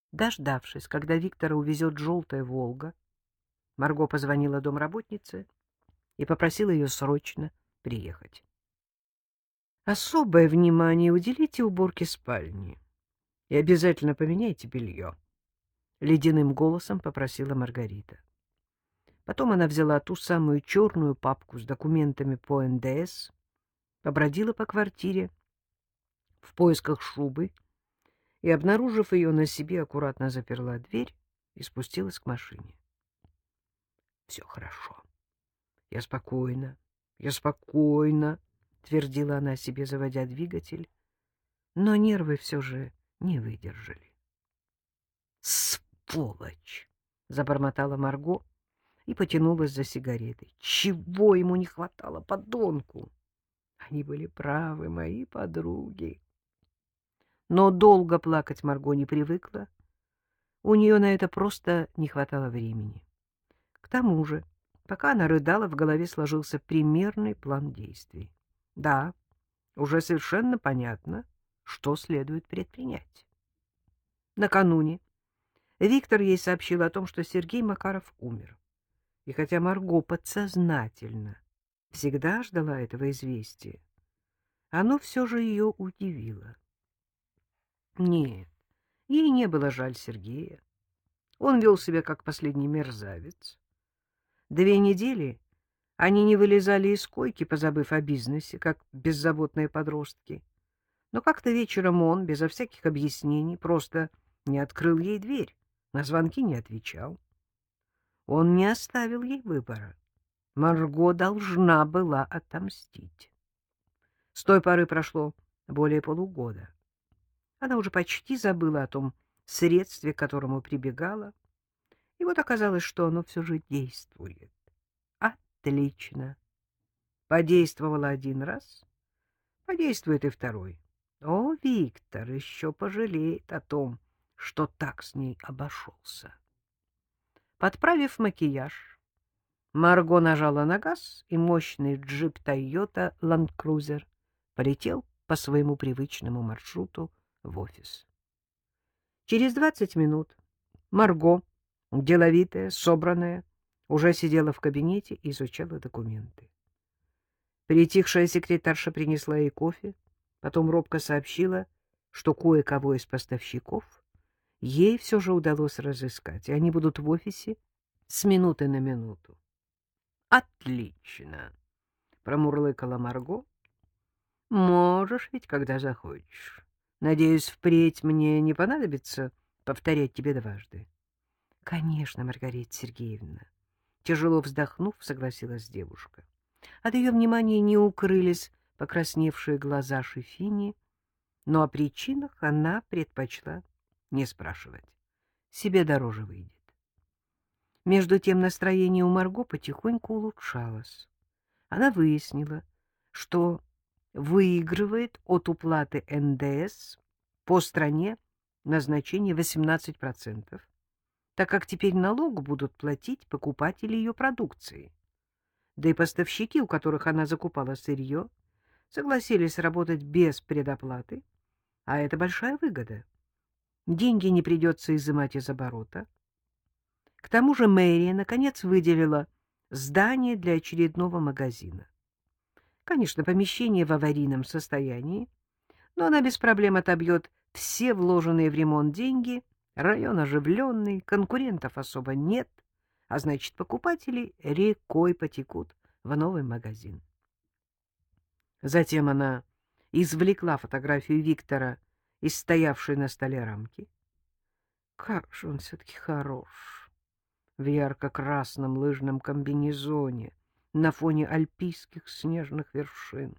Дождавшись, когда Виктора увезет желтая «Волга», Марго позвонила домработнице и попросила ее срочно приехать. «Особое внимание уделите уборке спальни и обязательно поменяйте белье», — ледяным голосом попросила Маргарита. Потом она взяла ту самую черную папку с документами по НДС, побродила по квартире в поисках шубы и, обнаружив ее на себе, аккуратно заперла дверь и спустилась к машине. «Все хорошо. Я спокойна», — твердила она себе, заводя двигатель, но нервы все же не выдержали. «Сволочь!» — забормотала Марго и потянулась за сигаретой. «Чего ему не хватало, подонку?» Они были правы, мои подруги. Но долго плакать Марго не привыкла. У нее на это просто не хватало времени. К тому же, пока она рыдала, в голове сложился примерный план действий. Да, уже совершенно понятно, что следует предпринять. Накануне Виктор ей сообщил о том, что Сергей Макаров умер. И хотя Марго подсознательно всегда ждала этого известия, оно все же ее удивило. Нет, ей не было жаль Сергея. Он вел себя как последний мерзавец. 2 недели они не вылезали из койки, позабыв о бизнесе, как беззаботные подростки. Но как-то вечером он, безо всяких объяснений, просто не открыл ей дверь, на звонки не отвечал. Он не оставил ей выбора. Марго должна была отомстить. С той поры прошло более полугода. Она уже почти забыла о том средстве, к которому прибегала. И вот оказалось, что оно все же действует. Отлично. Подействовало один раз, подействует и второй. О, Виктор еще пожалеет о том, что так с ней обошелся. Подправив макияж, Марго нажала на газ, и мощный джип Toyota Land Cruiser полетел по своему привычному маршруту в офис. Через 20 минут Марго, деловитая, собранная, уже сидела в кабинете и изучала документы. Притихшая секретарша принесла ей кофе, потом робко сообщила, что кое-кого из поставщиков ей все же удалось разыскать, и они будут в офисе с минуты на минуту. «Отлично!» — промурлыкала Марго. «Можешь ведь, когда захочешь. Надеюсь, впредь мне не понадобится повторять тебе дважды». «Конечно, Маргарита Сергеевна», — тяжело вздохнув, согласилась девушка. От ее внимания не укрылись покрасневшие глаза Шефини, но о причинах она предпочла не спрашивать. Себе дороже выйдет. Между тем настроение у Марго потихоньку улучшалось. Она выяснила, что выигрывает от уплаты НДС по стране на значение 18%, так как теперь налог будут платить покупатели ее продукции. Да и поставщики, у которых она закупала сырье, согласились работать без предоплаты, а это большая выгода. Деньги не придется изымать из оборота. К тому же мэрия, наконец, выделила здание для очередного магазина. Конечно, помещение в аварийном состоянии, но она без проблем отобьет все вложенные в ремонт деньги, район оживленный, конкурентов особо нет, а значит, покупатели рекой потекут в новый магазин. Затем она извлекла фотографию Виктора из стоявшей на столе рамки. Как же он все-таки хорош! В ярко-красном лыжном комбинезоне на фоне альпийских снежных вершин.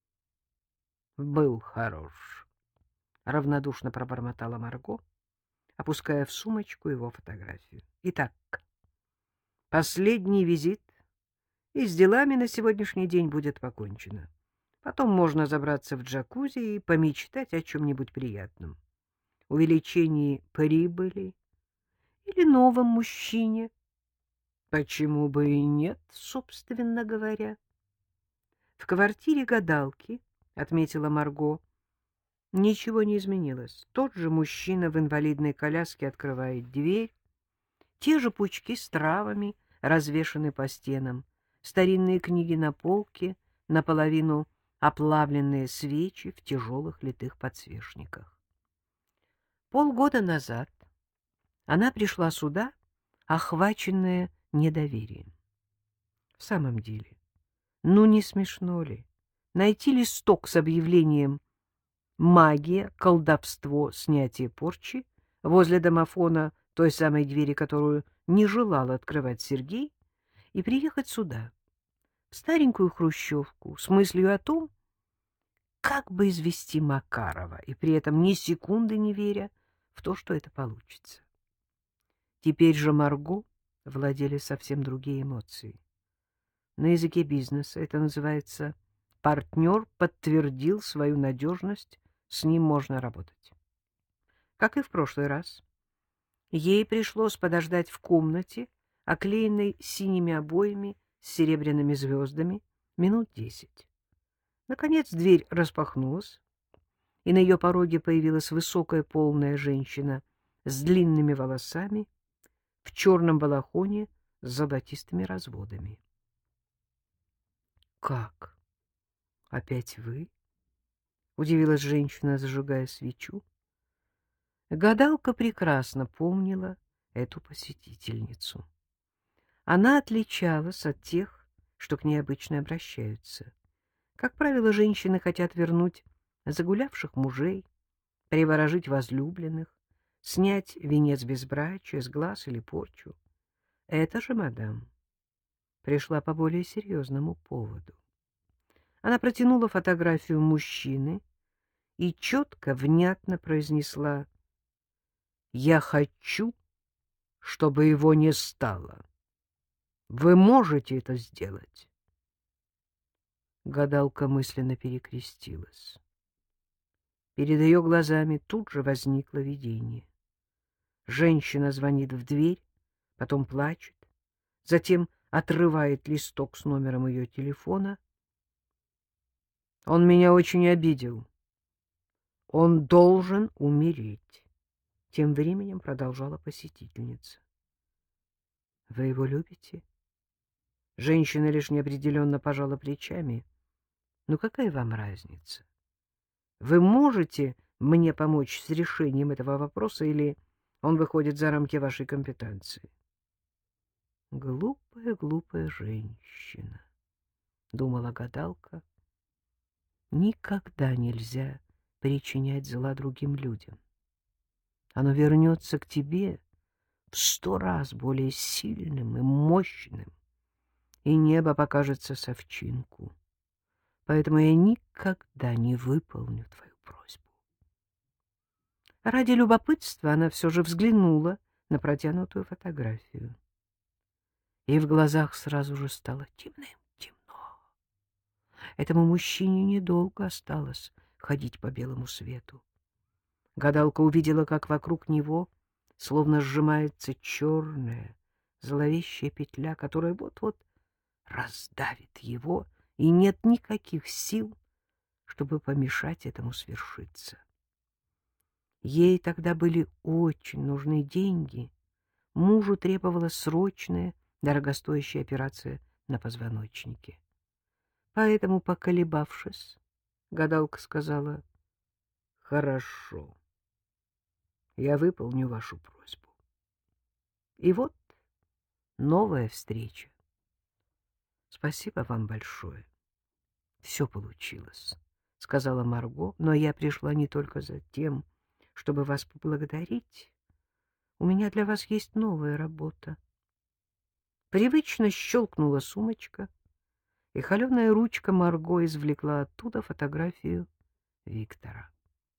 Был хорош, равнодушно пробормотала Марго, опуская в сумочку его фотографию. Итак, последний визит, и с делами на сегодняшний день будет покончено. Потом можно забраться в джакузи и помечтать о чем-нибудь приятном. Увеличении прибыли или новом мужчине. Почему бы и нет, собственно говоря? В квартире гадалки, — отметила Марго, Ничего не изменилось. Тот же мужчина в инвалидной коляске открывает дверь, те же пучки с травами развешаны по стенам, старинные книги на полке, наполовину оплавленные свечи в тяжелых литых подсвечниках. Полгода назад она пришла сюда, охваченная недоверием. В самом деле, ну не смешно ли найти листок с объявлением «Магия, колдовство, снятие порчи» возле домофона той самой двери, которую не желал открывать Сергей, и приехать сюда, в старенькую хрущевку, с мыслью о том, как бы извести Макарова, и при этом ни секунды не веря в то, что это получится. Теперь же Марго владели совсем другие эмоции. На языке бизнеса это называется «партнер подтвердил свою надежность, с ним можно работать». Как и в прошлый раз, ей пришлось подождать в комнате, оклеенной синими обоями с серебряными звездами, минут 10. Наконец дверь распахнулась, и на ее пороге появилась высокая полная женщина с длинными волосами, в черном балахоне с золотистыми разводами. — Как? Опять вы? — удивилась женщина, зажигая свечу. Гадалка прекрасно помнила эту посетительницу. Она отличалась от тех, что к ней обычно обращаются. Как правило, женщины хотят вернуть загулявших мужей, приворожить возлюбленных, снять венец безбрачия с глаз или порчу. Эта же мадам пришла по более серьезному поводу. Она протянула фотографию мужчины и четко, внятно произнесла: «Я хочу, чтобы его не стало. Вы можете это сделать?» Гадалка мысленно перекрестилась. Перед ее глазами тут же возникло видение. Женщина звонит в дверь, потом плачет, затем отрывает листок с номером ее телефона. «Он меня очень обидел. Он должен умереть», — тем временем продолжала посетительница. «Вы его любите?» Женщина лишь неопределенно пожала плечами. «Ну какая вам разница? Вы можете мне помочь с решением этого вопроса, или он выходит за рамки вашей компетенции?» «Глупая, глупая женщина», — думала гадалка. «Никогда нельзя причинять зла другим людям. Оно вернется к тебе в 100 раз более сильным и мощным, и небо покажется совчинку. Поэтому я никогда не выполню твою просьбу». Ради любопытства она все же взглянула на протянутую фотографию. И в глазах сразу же стало темным-темно. Этому мужчине недолго осталось ходить по белому свету. Гадалка увидела, как вокруг него словно сжимается черная, зловещая петля, которая вот-вот раздавит его, и нет никаких сил, чтобы помешать этому свершиться. Ей тогда были очень нужны деньги. Мужу требовалась срочная, дорогостоящая операция на позвоночнике. Поэтому, поколебавшись, гадалка сказала: «Хорошо, я выполню вашу просьбу». И вот новая встреча. Спасибо вам большое. Все получилось, — сказала Марго, — но я пришла не только за тем, чтобы вас поблагодарить. У меня для вас есть новая работа. Привычно щелкнула сумочка, и холеная ручка Марго извлекла оттуда фотографию Виктора.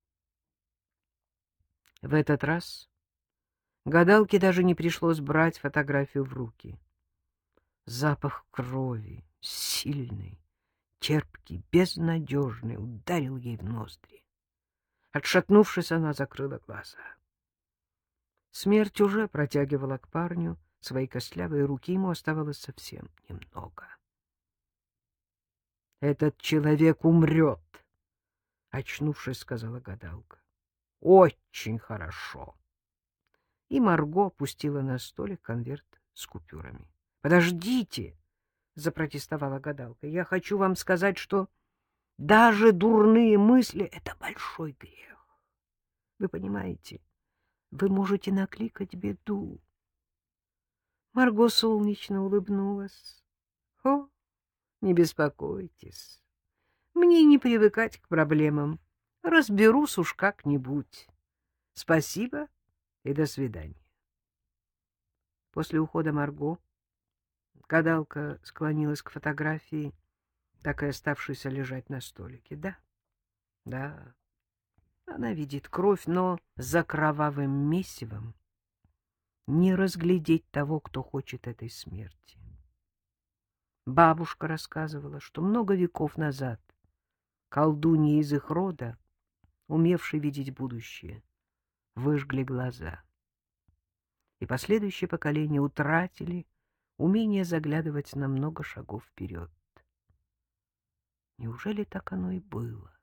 В этот раз гадалке даже не пришлось брать фотографию в руки. Запах крови, сильный, терпкий, безнадежный, ударил ей в ноздри. Отшатнувшись, она закрыла глаза. Смерть уже протягивала к парню свои костлявые руки, ему оставалось совсем немного. «Этот человек умрет», — очнувшись, сказала гадалка. — Очень хорошо. И Марго опустила на столик конверт с купюрами. — Подождите, — запротестовала гадалка. — Я хочу вам сказать, что даже дурные мысли — это большой грех. Вы понимаете, вы можете накликать беду. Марго солнечно улыбнулась. — О, не беспокойтесь. Мне не привыкать к проблемам. Разберусь уж как-нибудь. Спасибо и до свидания. После ухода Марго гадалка склонилась к фотографии, так и оставшейся лежать на столике. Да, да, она видит кровь, но за кровавым месивом не разглядеть того, кто хочет этой смерти. Бабушка рассказывала, что много веков назад колдуньи из их рода, умевшие видеть будущее, выжгли глаза. И последующие поколения утратили умение заглядывать на много шагов вперед. Неужели так оно и было?